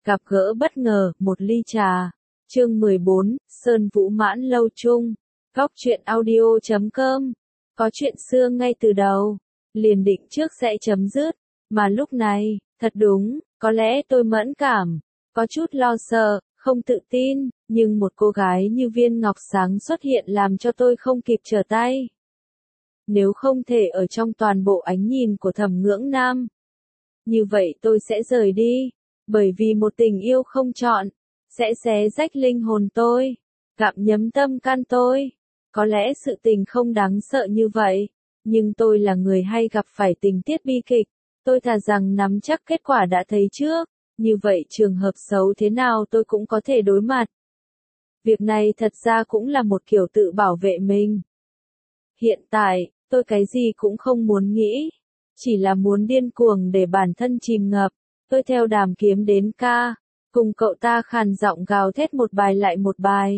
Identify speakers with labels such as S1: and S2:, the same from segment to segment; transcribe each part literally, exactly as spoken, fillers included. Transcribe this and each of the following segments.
S1: Gặp gỡ bất ngờ, một ly trà. Chương mười bốn, Sơn Vũ Mãn Lâu Chung. Góc truyện audio chấm com. Có chuyện xưa ngay từ đầu, liền định trước sẽ chấm dứt, mà lúc này, thật đúng, có lẽ tôi mẫn cảm, có chút lo sợ, không tự tin, nhưng một cô gái như viên ngọc sáng xuất hiện làm cho tôi không kịp trở tay. Nếu không thể ở trong toàn bộ ánh nhìn của Thẩm Ngưỡng Nam, như vậy tôi sẽ rời đi, bởi vì một tình yêu không chọn, sẽ xé rách linh hồn tôi, gặm nhấm tâm can tôi. Có lẽ sự tình không đáng sợ như vậy, nhưng tôi là người hay gặp phải tình tiết bi kịch, tôi thà rằng nắm chắc kết quả đã thấy trước, như vậy trường hợp xấu thế nào tôi cũng có thể đối mặt. Việc này thật ra cũng là một kiểu tự bảo vệ mình. Hiện tại, tôi cái gì cũng không muốn nghĩ, chỉ là muốn điên cuồng để bản thân chìm ngập. Tôi theo Đàm Kiếm đến ca, cùng cậu ta khàn giọng gào thét một bài lại một bài.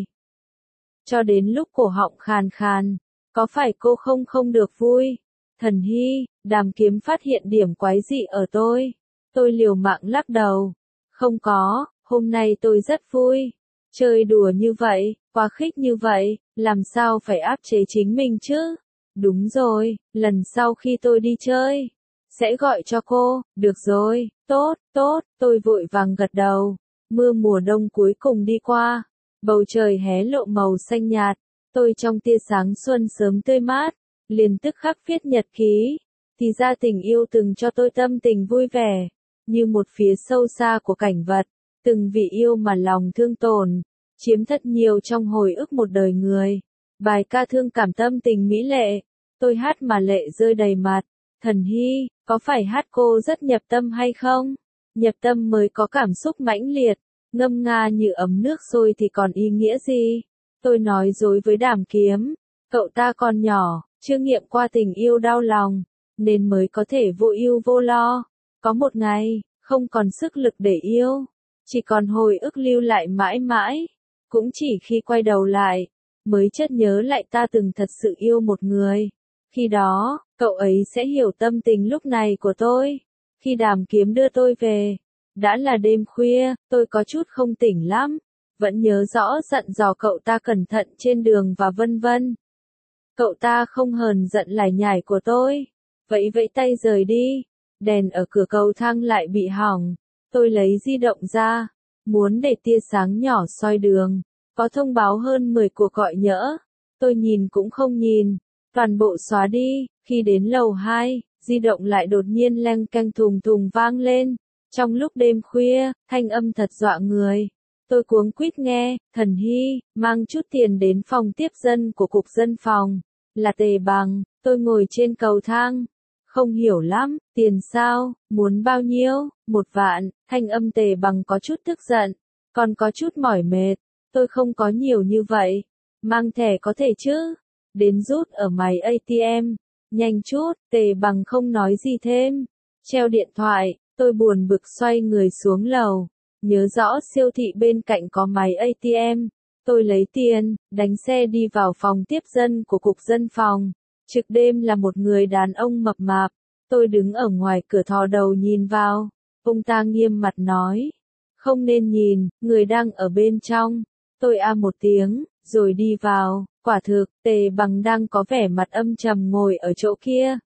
S1: Cho đến lúc cổ họng khàn khàn, có phải cô không không được vui? Thần Hy, Đàm Kiếm phát hiện điểm quái dị ở tôi. Tôi liều mạng lắc đầu. Không có, hôm nay tôi rất vui. Chơi đùa như vậy, quá khích như vậy, làm sao phải áp chế chính mình chứ? Đúng rồi, lần sau khi tôi đi chơi, sẽ gọi cho cô, được rồi, tốt, tốt, tôi vội vàng gật đầu. Mưa mùa đông cuối cùng đi qua, bầu trời hé lộ màu xanh nhạt, tôi trong tia sáng xuân sớm tươi mát, liền tức khắc viết nhật ký. Thì ra tình yêu từng cho tôi tâm tình vui vẻ, như một phía sâu xa của cảnh vật, từng vì yêu mà lòng thương tổn, chiếm thật nhiều trong hồi ức một đời người. Bài ca thương cảm tâm tình mỹ lệ, tôi hát mà lệ rơi đầy mặt. Thần Hy, có phải hát cô rất nhập tâm hay không? Nhập tâm mới có cảm xúc mãnh liệt, ngâm nga như ấm nước sôi thì còn ý nghĩa gì? Tôi nói dối với Đàm Kiếm, cậu ta còn nhỏ, chưa nghiệm qua tình yêu đau lòng, nên mới có thể vô ưu vô lo. Có một ngày, không còn sức lực để yêu, chỉ còn hồi ức lưu lại mãi mãi. Cũng chỉ khi quay đầu lại, mới chợt nhớ lại ta từng thật sự yêu một người. Khi đó, cậu ấy sẽ hiểu tâm tình lúc này của tôi. Khi Đàm Kiếm đưa tôi về, đã là đêm khuya, tôi có chút không tỉnh lắm, vẫn nhớ rõ dặn dò cậu ta cẩn thận trên đường và vân vân. Cậu ta không hờn giận lải nhải của tôi, vẫy vẫy tay rời đi. Đèn ở cửa cầu thang lại bị hỏng, tôi lấy di động ra, muốn để tia sáng nhỏ soi đường, có thông báo hơn mười cuộc gọi nhỡ, tôi nhìn cũng không nhìn, toàn bộ xóa đi. Khi đến lầu hai, di động lại đột nhiên leng keng thùng thùng vang lên. Trong lúc đêm khuya, thanh âm thật dọa người. Tôi cuống quýt nghe, Thần Hy, mang chút tiền đến phòng tiếp dân của cục dân phòng. Là Tề Bằng, tôi ngồi trên cầu thang. Không hiểu lắm, tiền sao, muốn bao nhiêu? Một vạn, thanh âm Tề Bằng có chút tức giận, còn có chút mỏi mệt. Tôi không có nhiều như vậy. Mang thẻ có thể chứ? Đến rút ở máy a tê em. Nhanh chút, Tề Bằng không nói gì thêm. Treo điện thoại, tôi buồn bực xoay người xuống lầu. Nhớ rõ siêu thị bên cạnh có máy a tê em. Tôi lấy tiền, đánh xe đi vào phòng tiếp dân của cục dân phòng. Trực đêm là một người đàn ông mập mạp. Tôi đứng ở ngoài cửa thò đầu nhìn vào. Ông ta nghiêm mặt nói. Không nên nhìn, người đang ở bên trong. Tôi a một tiếng, rồi đi vào. Quả thực, Tề Bằng đang có vẻ mặt âm trầm ngồi ở chỗ kia.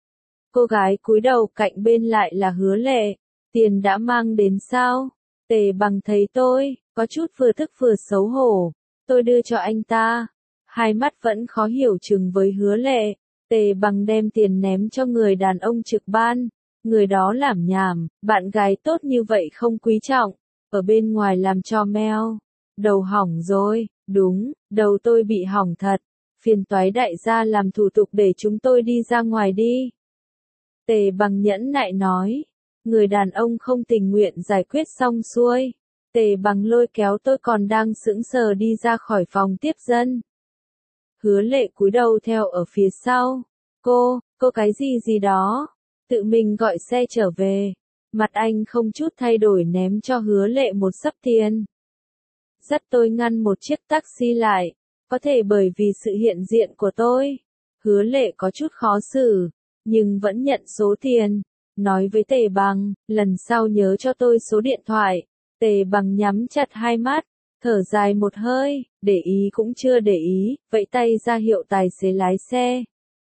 S1: Cô gái cúi đầu cạnh bên lại là Hứa Lệ. Tiền đã mang đến sao? Tề Bằng thấy tôi, có chút vừa tức vừa xấu hổ. Tôi đưa cho anh ta. Hai mắt vẫn khó hiểu chừng với Hứa Lệ. Tề Bằng đem tiền ném cho người đàn ông trực ban. Người đó lảm nhảm, bạn gái tốt như vậy không quý trọng. Ở bên ngoài làm cho meo. Đầu hỏng rồi, đúng, đầu tôi bị hỏng thật. Phiền toái đại gia làm thủ tục để chúng tôi đi ra ngoài đi. Tề Bằng nhẫn nại nói. Người đàn ông không tình nguyện giải quyết xong xuôi. Tề Bằng lôi kéo tôi còn đang sững sờ đi ra khỏi phòng tiếp dân. Hứa Lệ cúi đầu theo ở phía sau. Cô, cô cái gì gì đó. Tự mình gọi xe trở về. Mặt anh không chút thay đổi ném cho Hứa Lệ một xấp tiền. Dắt tôi ngăn một chiếc taxi lại. Có thể bởi vì sự hiện diện của tôi. Hứa Lệ có chút khó xử, nhưng vẫn nhận số tiền. Nói với Tề Bằng, lần sau nhớ cho tôi số điện thoại. Tề Bằng nhắm chặt hai mắt, thở dài một hơi, để ý cũng chưa để ý, vẫy tay ra hiệu tài xế lái xe.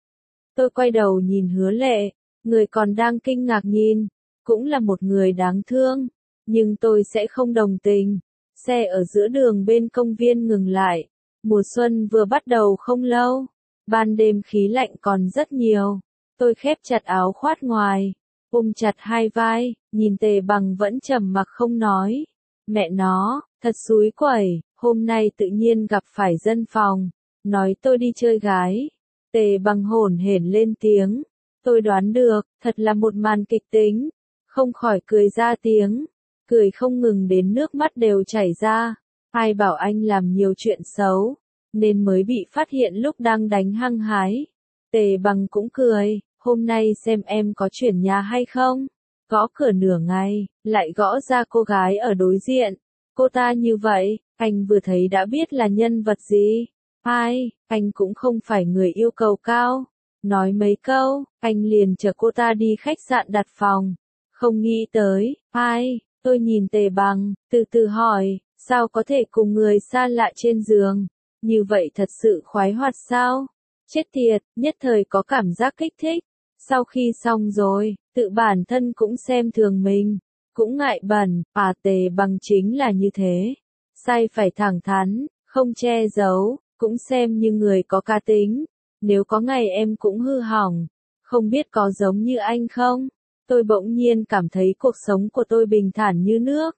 S1: Tôi quay đầu nhìn Hứa Lệ, người còn đang kinh ngạc nhìn, cũng là một người đáng thương, nhưng tôi sẽ không đồng tình. Xe ở giữa đường bên công viên ngừng lại, mùa xuân vừa bắt đầu không lâu, ban đêm khí lạnh còn rất nhiều. Tôi khép chặt áo khoác ngoài, ôm chặt hai vai, nhìn Tề Bằng vẫn trầm mặc không nói. Mẹ nó, thật xúi quẩy, hôm nay tự nhiên gặp phải dân phòng, nói tôi đi chơi gái. Tề Bằng hổn hển lên tiếng, tôi đoán được, thật là một màn kịch tính, không khỏi cười ra tiếng, cười không ngừng đến nước mắt đều chảy ra. Ai bảo anh làm nhiều chuyện xấu, nên mới bị phát hiện lúc đang đánh hăng hái. Tề Bằng cũng cười, hôm nay xem em có chuyển nhà hay không. Gõ cửa nửa ngày, lại gõ ra cô gái ở đối diện. Cô ta như vậy, anh vừa thấy đã biết là nhân vật gì. Ai, anh cũng không phải người yêu cầu cao. Nói mấy câu, anh liền chở cô ta đi khách sạn đặt phòng. Không nghĩ tới, ai, tôi nhìn Tề Bằng, từ từ hỏi, sao có thể cùng người xa lạ trên giường? Như vậy thật sự khoái hoạt sao? Chết tiệt, nhất thời có cảm giác kích thích. Sau khi xong rồi, tự bản thân cũng xem thường mình, cũng ngại bẩn, à Tề Bằng chính là như thế. Sai phải thẳng thắn, không che giấu, cũng xem như người có cá tính. Nếu có ngày em cũng hư hỏng, không biết có giống như anh không? Tôi bỗng nhiên cảm thấy cuộc sống của tôi bình thản như nước.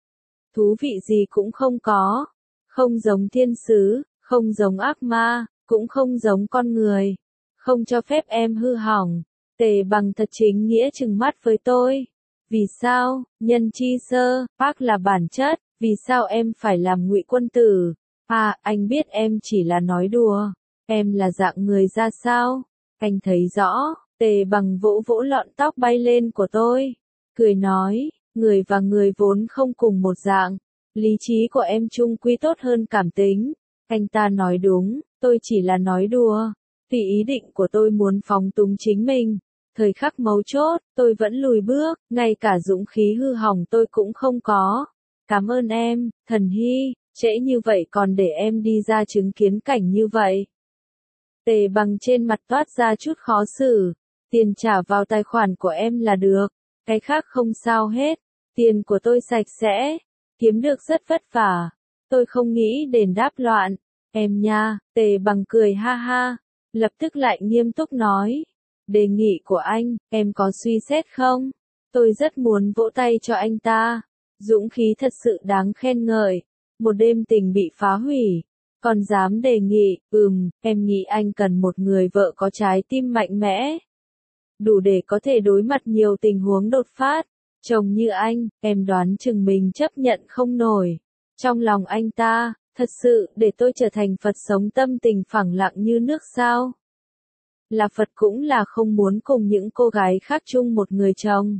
S1: Thú vị gì cũng không có. Không giống thiên sứ, không giống ác ma, cũng không giống con người. Không cho phép em hư hỏng. Tề Bằng thật chính nghĩa trừng mắt với tôi. Vì sao, nhân chi sơ, bác là bản chất, vì sao em phải làm ngụy quân tử? À, anh biết em chỉ là nói đùa. Em là dạng người ra sao? Anh thấy rõ. Tề Bằng vỗ vỗ lọn tóc bay lên của tôi. Cười nói, người và người vốn không cùng một dạng. Lý trí của em chung quy tốt hơn cảm tính. Anh ta nói đúng, tôi chỉ là nói đùa. Vì ý định của tôi muốn phóng túng chính mình. Thời khắc mấu chốt, tôi vẫn lùi bước, ngay cả dũng khí hư hỏng tôi cũng không có. Cảm ơn em, Thần Hy, trễ như vậy còn để em đi ra chứng kiến cảnh như vậy. Tề Bằng trên mặt toát ra chút khó xử. Tiền trả vào tài khoản của em là được, cái khác không sao hết. Tiền của tôi sạch sẽ, kiếm được rất vất vả. Tôi không nghĩ đền đáp loạn. Em nha, Tề Bằng cười ha ha, lập tức lại nghiêm túc nói. Đề nghị của anh, em có suy xét không? Tôi rất muốn vỗ tay cho anh ta. Dũng khí thật sự đáng khen ngợi. Một đêm tình bị phá hủy. Còn dám đề nghị, ừm, em nghĩ anh cần một người vợ có trái tim mạnh mẽ. Đủ để có thể đối mặt nhiều tình huống đột phát. Chồng như anh, em đoán chừng mình chấp nhận không nổi. Trong lòng anh ta, thật sự để tôi trở thành Phật sống tâm tình phẳng lặng như nước sao? Là Phật cũng là không muốn cùng những cô gái khác chung một người chồng.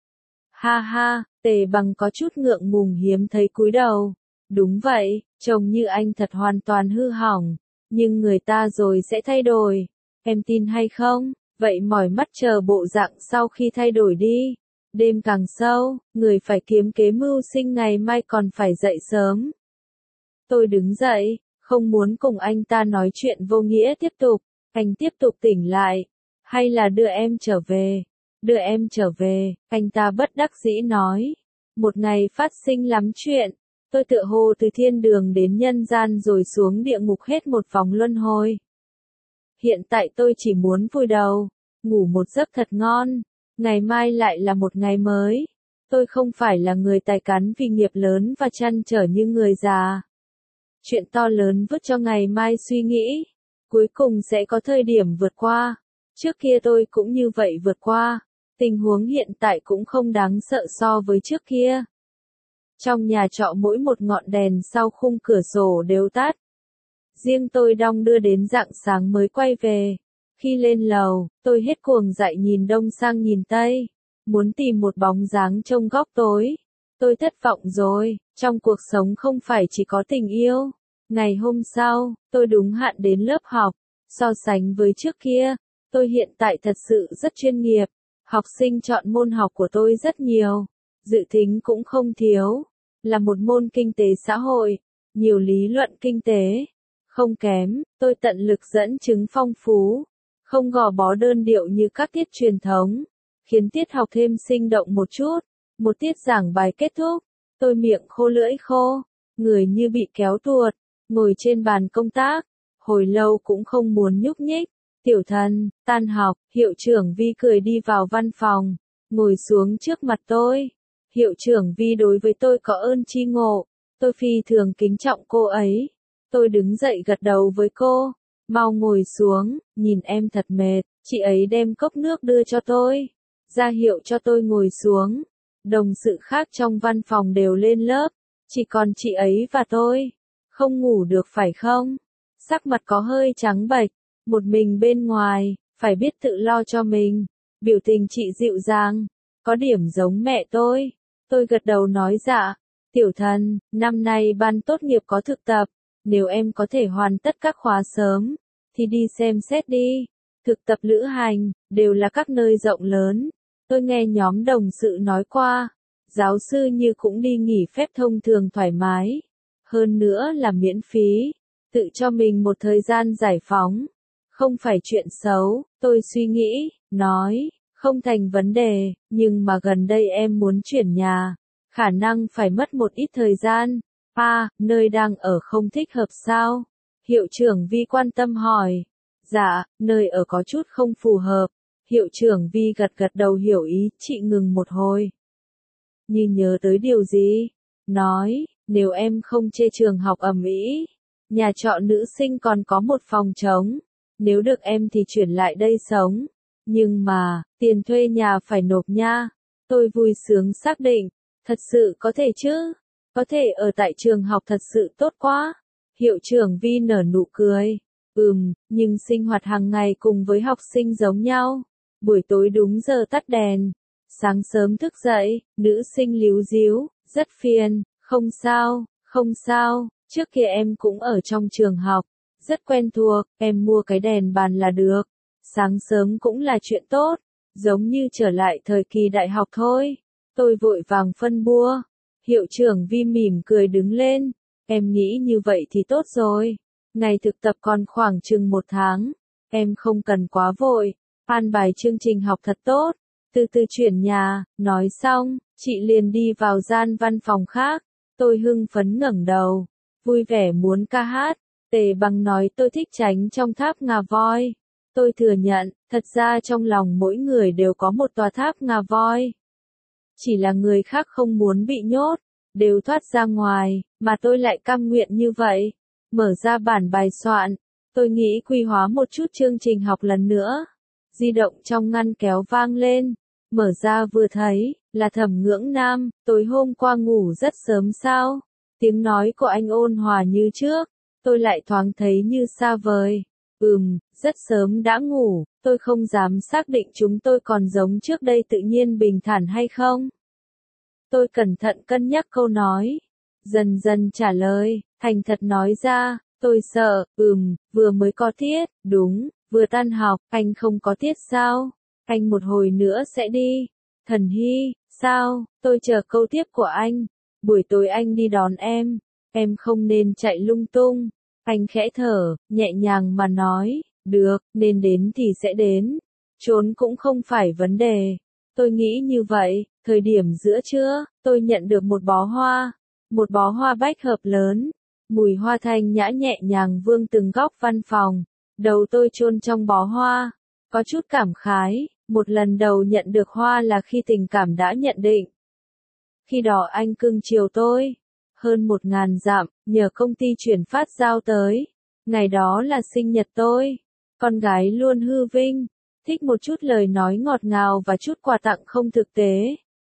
S1: Ha ha, Tề Bằng có chút ngượng ngùng hiếm thấy cúi đầu. Đúng vậy, chồng như anh thật hoàn toàn hư hỏng, nhưng người ta rồi sẽ thay đổi. Em tin hay không? Vậy mỏi mắt chờ bộ dạng sau khi thay đổi đi. Đêm càng sâu, người phải kiếm kế mưu sinh ngày mai còn phải dậy sớm. Tôi đứng dậy, không muốn cùng anh ta nói chuyện vô nghĩa tiếp tục. Anh tiếp tục tỉnh lại. Hay là đưa em trở về? Đưa em trở về, anh ta bất đắc dĩ nói. Một ngày phát sinh lắm chuyện. Tôi tựa hồ từ thiên đường đến nhân gian rồi xuống địa ngục hết một vòng luân hồi. Hiện tại tôi chỉ muốn vùi đầu, ngủ một giấc thật ngon. Ngày mai lại là một ngày mới. Tôi không phải là người tài cán vì nghiệp lớn và trăn trở như người già. Chuyện to lớn vứt cho ngày mai suy nghĩ. Cuối cùng sẽ có thời điểm vượt qua. Trước kia tôi cũng như vậy vượt qua. Tình huống hiện tại cũng không đáng sợ so với trước kia. Trong nhà trọ mỗi một ngọn đèn sau khung cửa sổ đều tắt. Riêng tôi đong đưa đến rạng sáng mới quay về. Khi lên lầu, tôi hết cuồng dại nhìn đông sang nhìn tây. Muốn tìm một bóng dáng trong góc tối. Tôi thất vọng rồi, trong cuộc sống không phải chỉ có tình yêu. Ngày hôm sau, tôi đúng hạn đến lớp học. So sánh với trước kia, tôi hiện tại thật sự rất chuyên nghiệp. Học sinh chọn môn học của tôi rất nhiều. Dự thính cũng không thiếu. là một môn kinh tế xã hội, nhiều lý luận kinh tế, không kém, tôi tận lực dẫn chứng phong phú, không gò bó đơn điệu như các tiết truyền thống, khiến tiết học thêm sinh động một chút, một tiết giảng bài kết thúc, tôi miệng khô lưỡi khô, người như bị kéo tuột, ngồi trên bàn công tác, hồi lâu cũng không muốn nhúc nhích. Tiểu thần, tan học, hiệu trưởng Vi cười đi vào văn phòng, ngồi xuống trước mặt tôi. Hiệu trưởng Vi đối với tôi có ơn tri ngộ, tôi phi thường kính trọng cô ấy. Tôi đứng dậy gật đầu với cô, mau ngồi xuống, nhìn em thật mệt, chị ấy đem cốc nước đưa cho tôi, ra hiệu cho tôi ngồi xuống. Đồng sự khác trong văn phòng đều lên lớp, chỉ còn chị ấy và tôi. Không ngủ được phải không? Sắc mặt có hơi trắng bệch, một mình bên ngoài, phải biết tự lo cho mình. Biểu tình chị dịu dàng, có điểm giống mẹ tôi. Tôi gật đầu nói dạ. Tiểu thần, năm nay ban tốt nghiệp có thực tập, nếu em có thể hoàn tất các khóa sớm, thì đi xem xét đi. Thực tập lữ hành, đều là các nơi rộng lớn. Tôi nghe nhóm đồng sự nói qua, giáo sư như cũng đi nghỉ phép thông thường thoải mái. Hơn nữa là miễn phí, tự cho mình một thời gian giải phóng. Không phải chuyện xấu, tôi suy nghĩ, nói, không thành vấn đề, nhưng mà gần đây em muốn chuyển nhà, khả năng phải mất một ít thời gian. À, nơi đang ở không thích hợp sao? Hiệu trưởng Vi quan tâm hỏi. Dạ, nơi ở có chút không phù hợp. Hiệu trưởng Vi gật gật đầu hiểu ý, chị ngừng một hồi. Như nhớ tới điều gì? Nói, nếu em không chê trường học ầm ĩ, nhà trọ nữ sinh còn có một phòng trống. Nếu được em thì chuyển lại đây sống. Nhưng mà, tiền thuê nhà phải nộp nha. Tôi vui sướng xác định. Thật sự có thể chứ? Có thể ở tại trường học thật sự tốt quá. Hiệu trưởng Vi nở nụ cười. Ừm, nhưng sinh hoạt hàng ngày cùng với học sinh giống nhau. Buổi tối đúng giờ tắt đèn. Sáng sớm thức dậy, nữ sinh líu díu, rất phiền. Không sao, không sao, trước kia em cũng ở trong trường học. Rất quen thuộc, em mua cái đèn bàn là được. Sáng sớm cũng là chuyện tốt, giống như trở lại thời kỳ đại học thôi. Tôi vội vàng phân bua. Hiệu trưởng Vi mỉm cười đứng lên. Em nghĩ như vậy thì tốt rồi. Ngày thực tập còn khoảng chừng một tháng. Em không cần quá vội. An bài chương trình học thật tốt. Từ từ chuyển nhà. Nói xong, chị liền đi vào gian văn phòng khác. Tôi hưng phấn ngẩng đầu. Vui vẻ muốn ca hát. Tề Bằng nói tôi thích tránh trong tháp ngà voi. Tôi thừa nhận, thật ra trong lòng mỗi người đều có một tòa tháp ngà voi. Chỉ là người khác không muốn bị nhốt, đều thoát ra ngoài, mà tôi lại cam nguyện như vậy. Mở ra bản bài soạn, tôi nghĩ quy hóa một chút chương trình học lần nữa. Di động trong ngăn kéo vang lên, mở ra vừa thấy, là Thẩm Ngưỡng Nam, tối hôm qua ngủ rất sớm sao? Tiếng nói của anh ôn hòa như trước, tôi lại thoáng thấy như xa vời. Ừm, rất sớm đã ngủ, tôi không dám xác định chúng tôi còn giống trước đây tự nhiên bình thản hay không. Tôi cẩn thận cân nhắc câu nói. Dần dần trả lời, thành thật nói ra, tôi sợ, ừm, vừa mới có tiết, đúng, vừa tan học, anh không có tiết sao? Anh một hồi nữa sẽ đi. Thần Hy, sao, tôi chờ câu tiếp của anh. Buổi tối anh đi đón em, em không nên chạy lung tung. Anh khẽ thở, nhẹ nhàng mà nói, được, nên đến thì sẽ đến. Trốn cũng không phải vấn đề. Tôi nghĩ như vậy, thời điểm giữa trưa, tôi nhận được một bó hoa. Một bó hoa bách hợp lớn. Mùi hoa thanh nhã nhẹ nhàng vương từng góc văn phòng. Đầu tôi chôn trong bó hoa. Có chút cảm khái, một lần đầu nhận được hoa là khi tình cảm đã nhận định. Khi đó anh cưng chiều tôi. Hơn một ngàn dặm, nhờ công ty chuyển phát giao tới. Ngày đó là sinh nhật tôi. Con gái luôn hư vinh, thích một chút lời nói ngọt ngào và chút quà tặng không thực tế.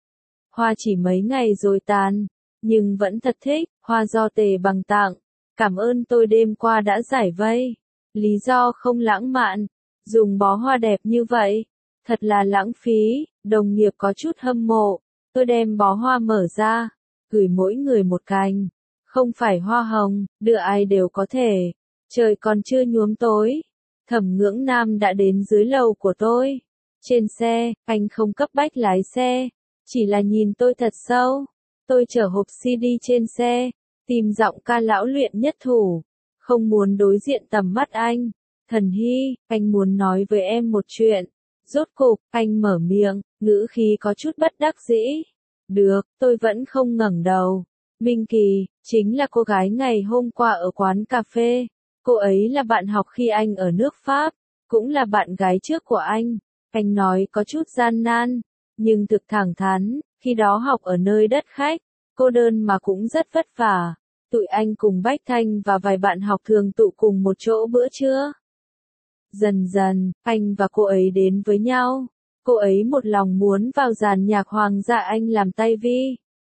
S1: Hoa chỉ mấy ngày rồi tàn, nhưng vẫn thật thích, hoa do Tề Bằng tặng. Cảm ơn tôi đêm qua đã giải vây. Lý do không lãng mạn, dùng bó hoa đẹp như vậy, thật là lãng phí, đồng nghiệp có chút hâm mộ. Tôi đem bó hoa mở ra, gửi mỗi người một cành. Không phải hoa hồng, đưa ai đều có thể. Trời còn chưa nhuốm tối. Thẩm Ngưỡng Nam đã đến dưới lầu của tôi. Trên xe, anh không cấp bách lái xe, chỉ là nhìn tôi thật sâu. Tôi chở hộp xê đê trên xe, tìm giọng ca lão luyện nhất thủ. Không muốn đối diện tầm mắt anh. Thần Hy, anh muốn nói với em một chuyện. Rốt cục, anh mở miệng, ngữ khí có chút bất đắc dĩ. Được, tôi vẫn không ngẩng đầu. Minh Kỳ, chính là cô gái ngày hôm qua ở quán cà phê. Cô ấy là bạn học khi anh ở nước Pháp, cũng là bạn gái trước của anh. Anh nói có chút gian nan, nhưng thực thẳng thắn, khi đó học ở nơi đất khách, cô đơn mà cũng rất vất vả. Tụi anh cùng Bách Thanh và vài bạn học thường tụ cùng một chỗ bữa trưa. Dần dần, anh và cô ấy đến với nhau. Cô ấy một lòng muốn vào dàn nhạc Hoàng gia Anh làm tay vi.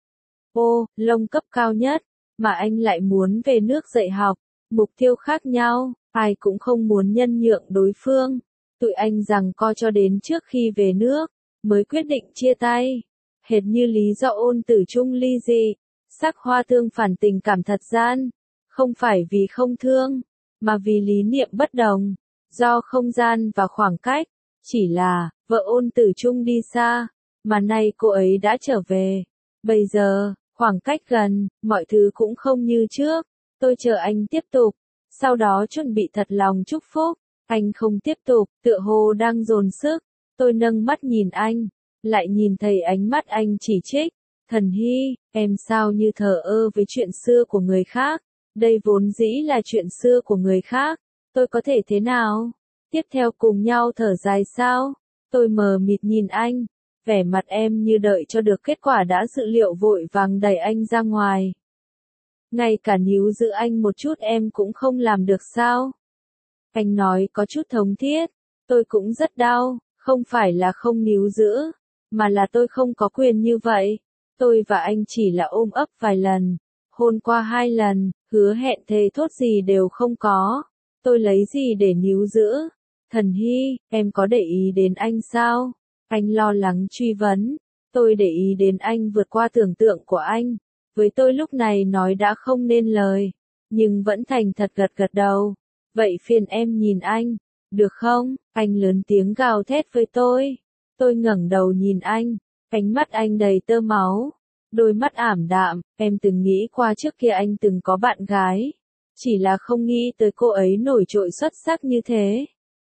S1: Ô, lông cấp cao nhất, mà anh lại muốn về nước dạy học. Mục tiêu khác nhau, ai cũng không muốn nhân nhượng đối phương. Tụi anh giằng co cho đến trước khi về nước, mới quyết định chia tay. Hệt như lý do ôn tử chung ly dị, sắc hoa tương phản tình cảm thật gian. Không phải vì không thương, mà vì lý niệm bất đồng. Do không gian và khoảng cách, chỉ là, vợ ôn tử chung đi xa, mà nay cô ấy đã trở về. Bây giờ, khoảng cách gần, mọi thứ cũng không như trước. Tôi chờ anh tiếp tục, sau đó chuẩn bị thật lòng chúc phúc. Anh không tiếp tục, tựa hồ đang dồn sức. Tôi nâng mắt nhìn anh, lại nhìn thấy ánh mắt anh chỉ trích. Thần Hy, em sao như thờ ơ với chuyện xưa của người khác? Đây vốn dĩ là chuyện xưa của người khác. Tôi có thể thế nào? Tiếp theo cùng nhau thở dài sao? Tôi mờ mịt nhìn anh. Vẻ mặt em như đợi cho được kết quả đã dự liệu vội vàng đẩy anh ra ngoài. Ngay cả níu giữ anh một chút em cũng không làm được sao? Anh nói có chút thống thiết. Tôi cũng rất đau, không phải là không níu giữ, mà là tôi không có quyền như vậy. Tôi và anh chỉ là ôm ấp vài lần, hôn qua hai lần, hứa hẹn thề thốt gì đều không có. Tôi lấy gì để níu giữ? Thần Hy, em có để ý đến anh sao? Anh lo lắng truy vấn. Tôi để ý đến anh vượt qua tưởng tượng của anh. Với tôi lúc này nói đã không nên lời, nhưng vẫn thành thật gật gật đầu. Vậy phiền em nhìn anh, được không? Anh lớn tiếng gào thét với tôi. Tôi ngẩng đầu nhìn anh, ánh mắt anh đầy tơ máu, đôi mắt ảm đạm. Em từng nghĩ qua trước kia anh từng có bạn gái, chỉ là không nghĩ tới cô ấy nổi trội xuất sắc như thế.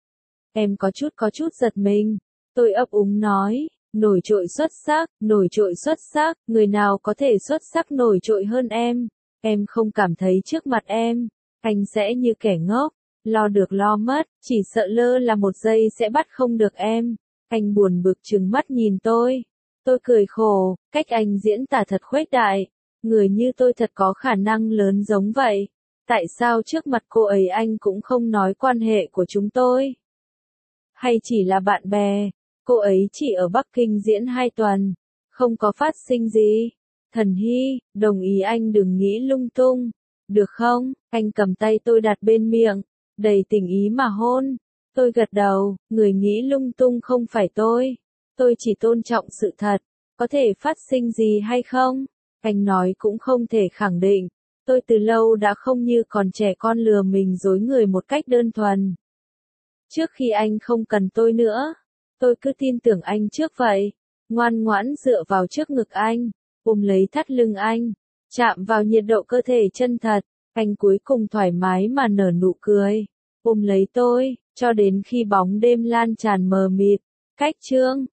S1: Em có chút có chút giật mình. Tôi ấp úng nói, nổi trội xuất sắc, nổi trội xuất sắc, người nào có thể xuất sắc nổi trội hơn em? Em không cảm thấy trước mặt em, anh sẽ như kẻ ngốc, lo được lo mất, chỉ sợ lơ là một giây sẽ bắt không được em. Anh buồn bực trừng mắt nhìn tôi. Tôi cười khổ, cách anh diễn tả thật khuếch đại. Người như tôi thật có khả năng lớn giống vậy. Tại sao trước mặt cô ấy anh cũng không nói quan hệ của chúng tôi? Hay chỉ là bạn bè? Cô ấy chỉ ở Bắc Kinh diễn hai tuần, không có phát sinh gì. Thần Hy, đồng ý anh đừng nghĩ lung tung, được không? Anh cầm tay tôi đặt bên miệng, đầy tình ý mà hôn. Tôi gật đầu, người nghĩ lung tung không phải tôi. Tôi chỉ tôn trọng sự thật, có thể phát sinh gì hay không? Anh nói cũng không thể khẳng định. Tôi từ lâu đã không như còn trẻ con lừa mình dối người một cách đơn thuần. Trước khi anh không cần tôi nữa, tôi cứ tin tưởng anh trước vậy. Ngoan ngoãn dựa vào trước ngực anh, ôm lấy thắt lưng anh, chạm vào nhiệt độ cơ thể chân thật. Anh cuối cùng thoải mái mà nở nụ cười, ôm lấy tôi, cho đến khi bóng đêm lan tràn mờ mịt. Cách chương